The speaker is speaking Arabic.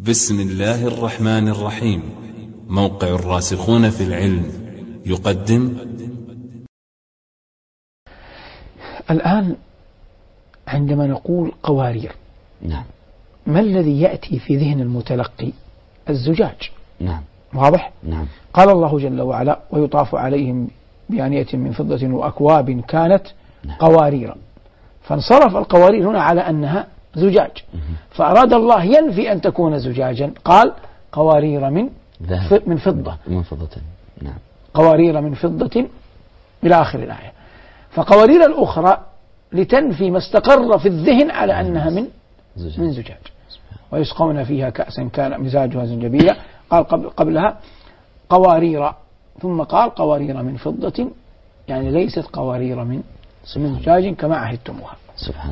بسم الله الرحمن الرحيم. موقع الراسخون في العلم يقدم. الآن عندما نقول قوارير، نعم، ما الذي يأتي في ذهن المتلقي؟ الزجاج. نعم، واضح؟ نعم. قال الله جل وعلا: ويطاف عليهم بآنية من فضة وأكواب كانت قوارير. فانصرف القوارير هنا على أنها زجاج، فأراد الله ينفي أن تكون زجاجا، قال قوارير من فضة، نعم، قوارير من فضة إلى آخر الآية. فقوارير الأخرى لتنفي ما استقر في الذهن على أنها من زجاج. ويسقون فيها كأسا كان مزاجها زنجبيلا، قال قبلها قوارير، ثم قال قوارير من فضة، يعني ليست قوارير من زجاج كما عهدتموها.